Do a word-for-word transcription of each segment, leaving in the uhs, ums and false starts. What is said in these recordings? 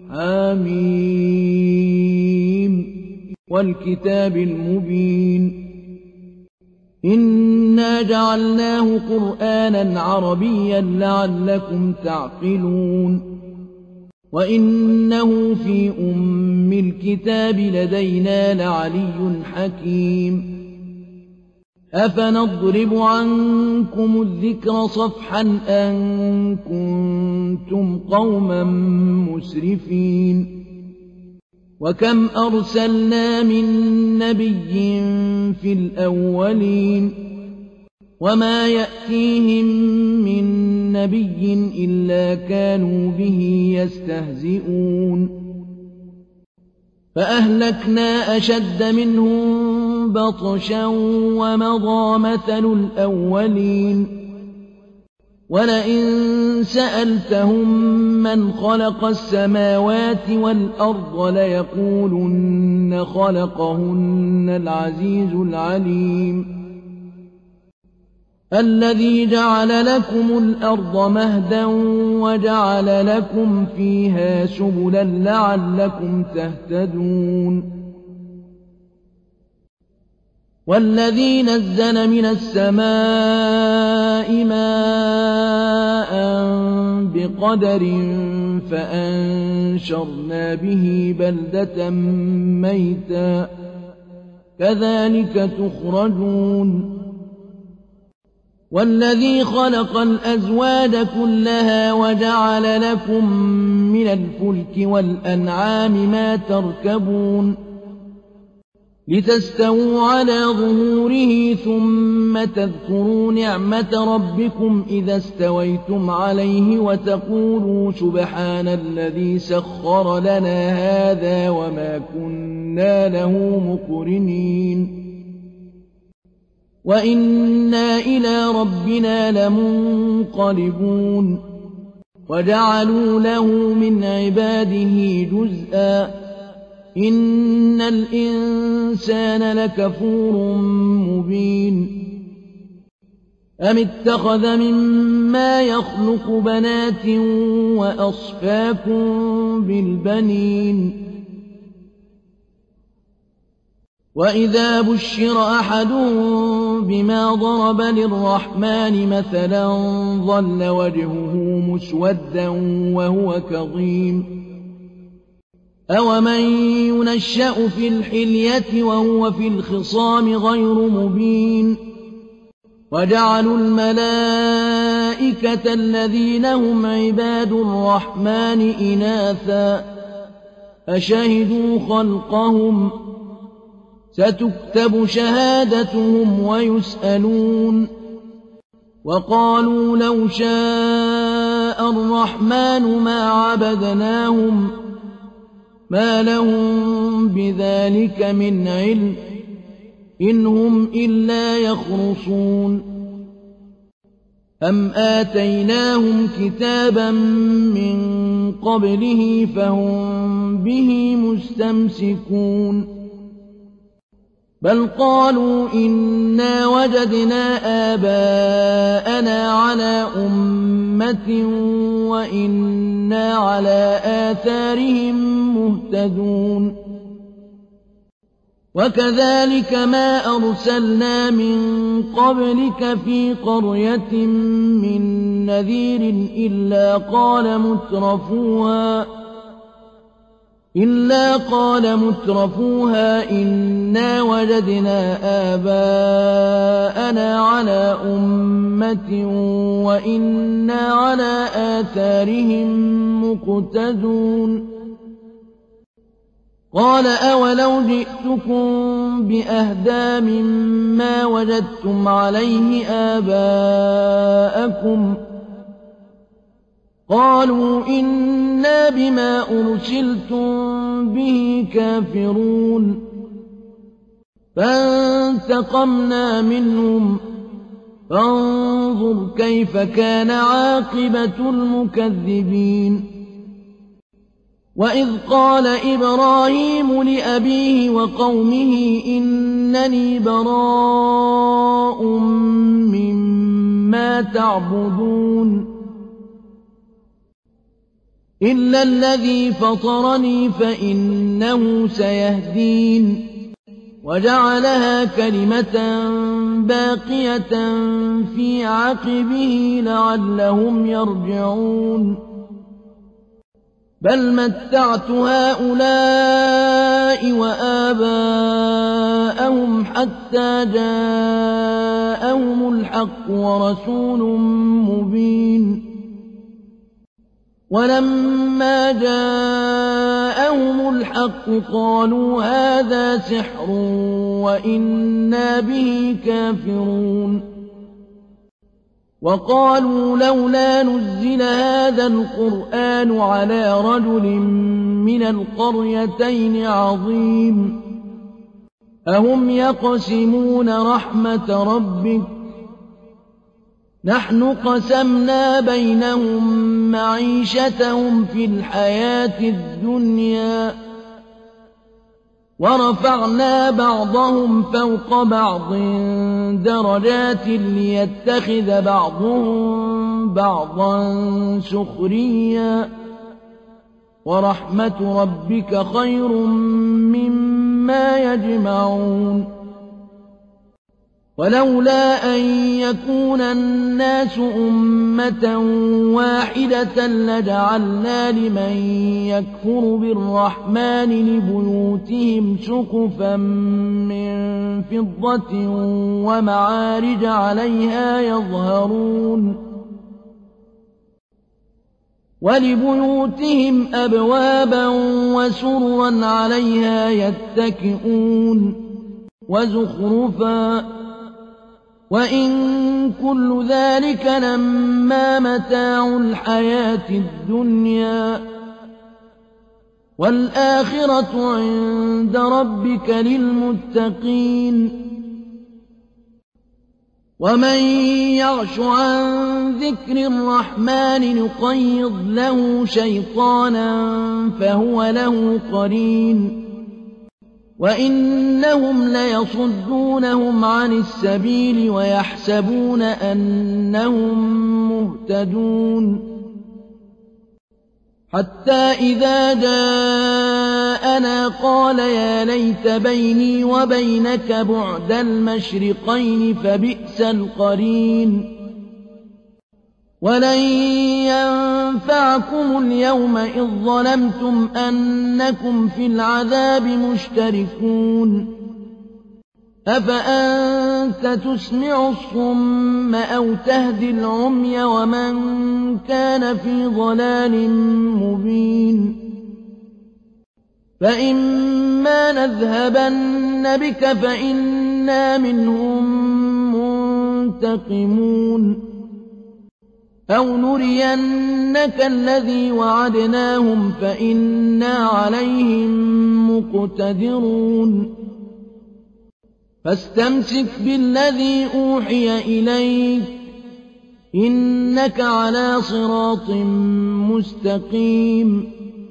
حميم والكتاب المبين إنا جعلناه قرآنا عربيا لعلكم تعقلون وإنه في أم الكتاب لدينا لعلي حكيم أفنضرب عنكم الذكر صفحا أن كنتم قوما مسرفين وكم أرسلنا من نبي في الأولين وما يأتيهم من نبي إلا كانوا به يستهزئون فأهلكنا أشد منهم بطشا ومضى مثل الأولين ولئن سألتهم من خلق السماوات والأرض ليقولن خلقهن العزيز العليم الذي جعل لكم الأرض مهدا وجعل لكم فيها سبلا لعلكم تهتدون والذي نزل من السماء ماء بقدر فأنشرنا به بلدة ميتا كذلك تخرجون والذي خلق الأزواج كلها وجعل لكم من الفلك والأنعام ما تركبون لتستووا على ظهوره ثم تذكروا نعمة ربكم إذا استويتم عليه وتقولوا سبحان الذي سخر لنا هذا وما كنا له مقرنين وإنا إلى ربنا لمنقلبون وجعلوا له من عباده جزءا إن الإنسان لكفور مبين أم اتخذ مما يخلق بنات وأصفاكم بالبنين وإذا بشر أحدهم بما ضرب للرحمن مثلا ظل وجهه مسودا وهو كظيم أومن ينشأ في الحلية وهو في الخصام غير مبين وجعلوا الملائكة الذين هم عباد الرحمن إناثا أشهدوا خلقهم ستكتب شهادتهم ويسألون وقالوا لو شاء الرحمن ما عبدناهم ما لهم بذلك من علم إن هم إلا يخرصون أم آتيناهم كتابا من قبله فهم به مستمسكون بل قالوا إنا وجدنا آباءنا على أمة وإنا على آثارهم مهتدون وكذلك ما أرسلنا من قبلك في قرية من نذير إلا قال مترفوها إلا قال مترفوها إنا وجدنا آباءنا على أمة وإنا على آثارهم مقتدون قال أولو جئتكم بأهدى مما وجدتم عليه آباءكم قالوا إنا بما أرسلتم به كافرون فانتقمنا منهم فانظر كيف كان عاقبة المكذبين وإذ قال إبراهيم لأبيه وقومه إنني براء مما تعبدون إلا الذي فطرني فإنه سيهدين وجعلها كلمة باقية في عقبه لعلهم يرجعون بل متعت هؤلاء وآباءهم حتى جاءهم الحق ورسول مبين ولما جاءهم الحق قالوا هذا سحر وإنا به كافرون وقالوا لولا نزل هذا القرآن على رجل من القريتين عظيم أهم يقسمون رحمة ربك نحن قسمنا بينهم معيشتهم في الحياة الدنيا ورفعنا بعضهم فوق بعض درجات ليتخذ بعضهم بعضا سخريا ورحمة ربك خير مما يجمعون ولولا أن يكون الناس أمة واحدة لجعلنا لمن يكفر بالرحمن لبيوتهم سقفا من فضة ومعارج عليها يظهرون ولبيوتهم أبوابا وسررا عليها يتكئون وزخرفا وإن كل ذلك لما متاع الحياة الدنيا والآخرة عند ربك للمتقين ومن يعش عن ذكر الرحمن نقيض له شيطانا فهو له قرين وإنهم ليصدونهم عن السبيل ويحسبون أنهم مهتدون حتى إذا جاءنا قال يا ليت بيني وبينك بعد المشرقين فبئس القرين ولن ينفعكم اليوم إذ ظلمتم أنكم في العذاب مشتركون أفأنت تسمع الصم أو تهدي العمي ومن كان في ضلال مبين فإما نذهبن بك فإنا منهم منتقمون أو نرينك الذي وعدناهم فإنا عليهم مقتدرون فاستمسك بالذي أوحي إليك إنك على صراط مستقيم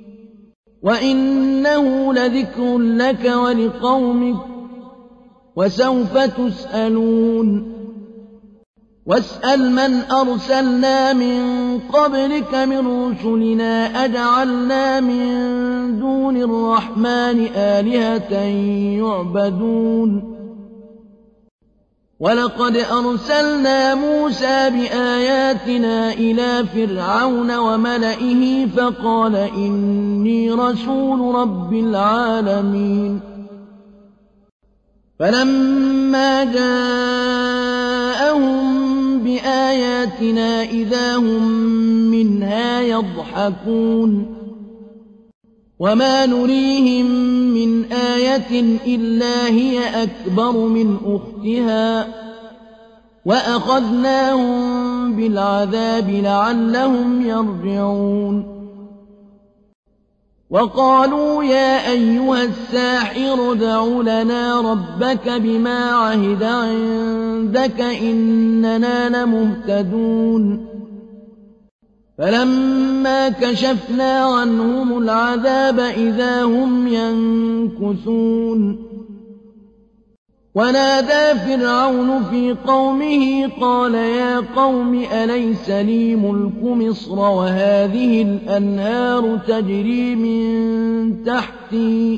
وإنه لذكر لك ولقومك وسوف تسألون واسأل من أرسلنا من قبلك من رسلنا أجعلنا من دون الرحمن آلهة يعبدون ولقد أرسلنا موسى بآياتنا إلى فرعون وملئه فقال إني رسول رب العالمين فلما جاءهم بآياتنا إذا هم منها يضحكون وما نريهم من آية إلا هي أكبر من أختها وأخذناهم بالعذاب لعلهم يرجعون وقالوا يا أيها الساحر ادع لنا ربك بما عهد عندك إننا لمهتدون فلما كشفنا عنهم العذاب إذا هم ينكثون ونادى فرعون في قومه قال يا قوم أليس لي ملك مصر وهذه الأنهار تجري من تحتي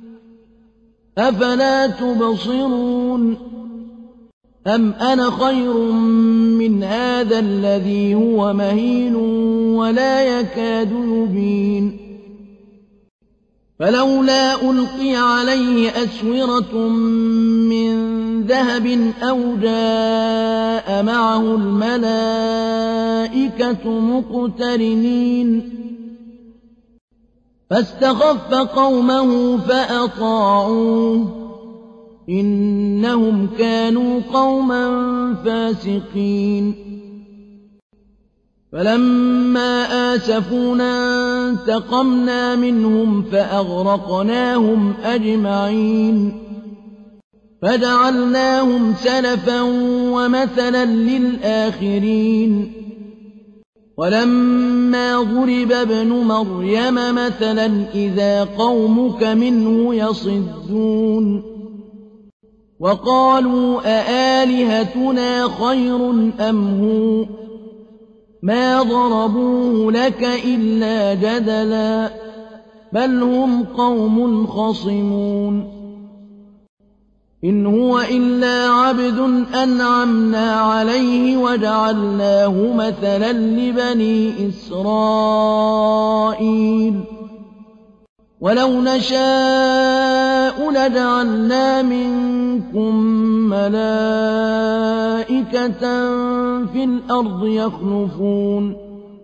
أفلا تبصرون أم أنا خير من هذا الذي هو مهين ولا يكاد يبين فلولا ألقي عليه أسورة من ذهب أو جاء معه الملائكة مقترنين فاستخف قومه فأطاعوه إنهم كانوا قوما فاسقين فلما آسفونا انتقمنا منهم فأغرقناهم أجمعين فجعلناهم سلفا ومثلا للآخرين ولما ضرب ابن مريم مثلا إذا قومك منه يصدون وقالوا أآلهتنا خير أم هو ما ضربوه لك إلا جدلا بل هم قوم خصمون إن هو إلا عبد أنعمنا عليه وجعلناه مثلا لبني إسرائيل ولو نشاء لجعلنا منكم ملائكة في الأرض يخلفون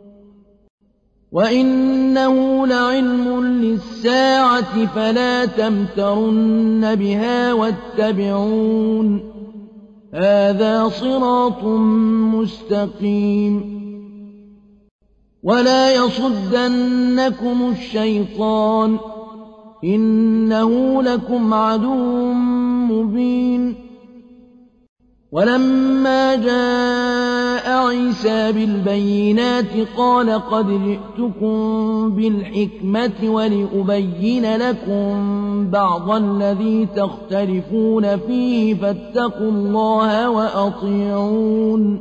وإنه لعلم للساعة فلا تمترن بها واتبعون هذا صراط مستقيم ولا يصدنكم الشيطان إنه لكم عدو مبين ولما جاء عيسى بالبينات قال قد جئتكم بالحكمة ولأبين لكم بعض الذي تختلفون فيه فاتقوا الله وأطيعون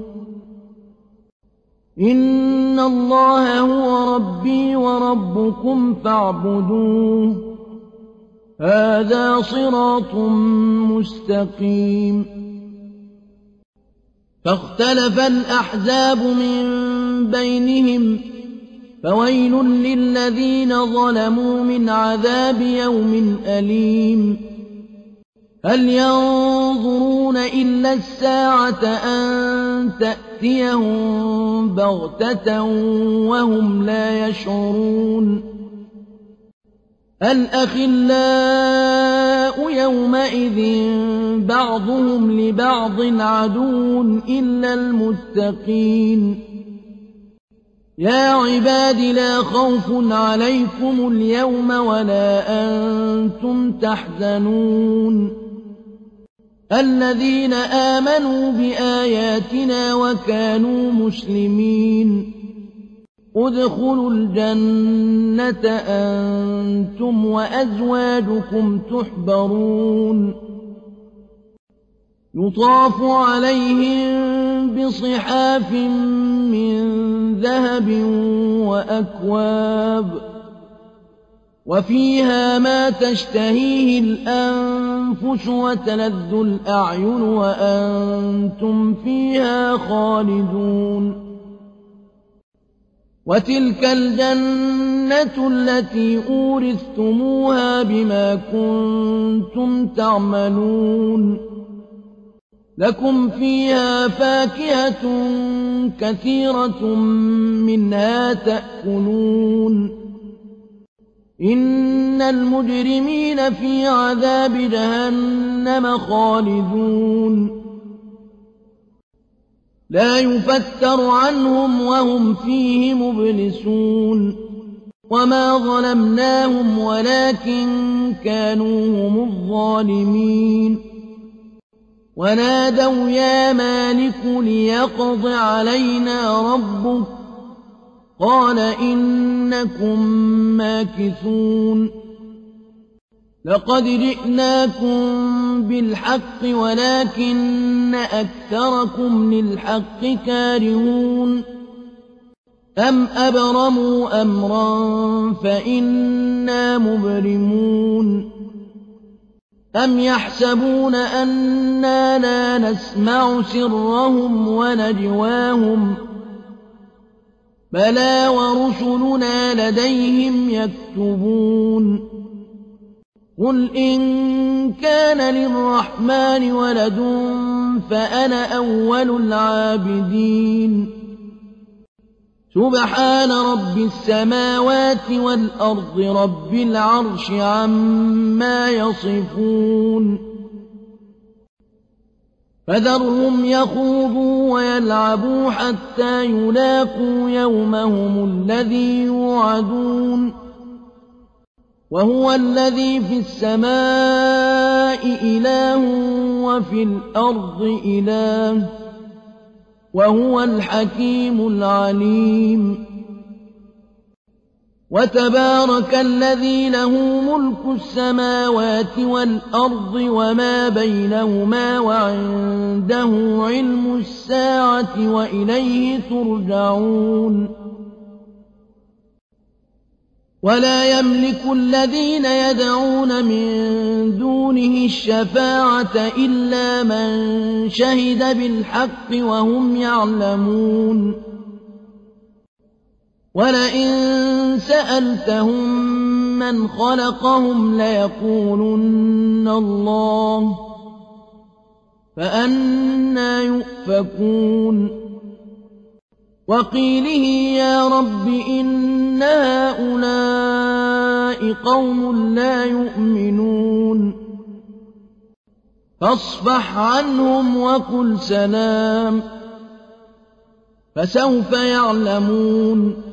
إن الله هو ربي وربكم فاعبدوه هذا صراط مستقيم فاختلف الأحزاب من بينهم فويل للذين ظلموا من عذاب يوم أليم هل ينظرون إلا الساعة أن تأتيهم بغتة وهم لا يشعرون الأخلاء يومئذ بعضهم لبعض عدو إلا المتقين يا عباد لا خوف عليكم اليوم ولا أنتم تحزنون الذين آمنوا بآياتنا وكانوا مسلمين ادخلوا الجنة أنتم وأزواجكم تحبرون يطاف عليهم بصحاف من ذهب وأكواب وفيها ما تشتهيه الأنفس وتلذ الأعين وأنتم فيها خالدون وتلك الجنة التي أورثتموها بما كنتم تعملون لكم فيها فاكهة كثيرة منها تأكلون إن المجرمين في عذاب جهنم خالدون لا يفتر عنهم وهم فيه مبلسون وما ظلمناهم ولكن كانوا هم الظالمين ونادوا يا مالك ليقض علينا ربك قال إنكم ماكثون لقد جئناكم بالحق ولكن أكثركم للحق كارهون أم أبرموا أمرا فإنا مبرمون أم يحسبون أنا لا نسمع سرهم ونجواهم بلى ورسلنا لديهم يكتبون قل إن كان للرحمن ولد فأنا أول العابدين سبحان رب السماوات والأرض رب العرش عما يصفون فذرهم يخوضوا ويلعبوا حتى يلاقوا يومهم الذي يوعدون وهو الذي في السماء إله وفي الأرض إله وهو الحكيم العليم وتبارك الذي له ملك السماوات والأرض وما بينهما وعنده علم الساعة وإليه ترجعون ولا يملك الذين يدعون من دونه الشفاعة إلا من شهد بالحق وهم يعلمون ولئن سألتهم من خلقهم ليقولن الله فأنى يؤفكون وقيله يا رب إن هؤلاء قوم لا يؤمنون فاصفح عنهم وقل سلام فسوف يعلمون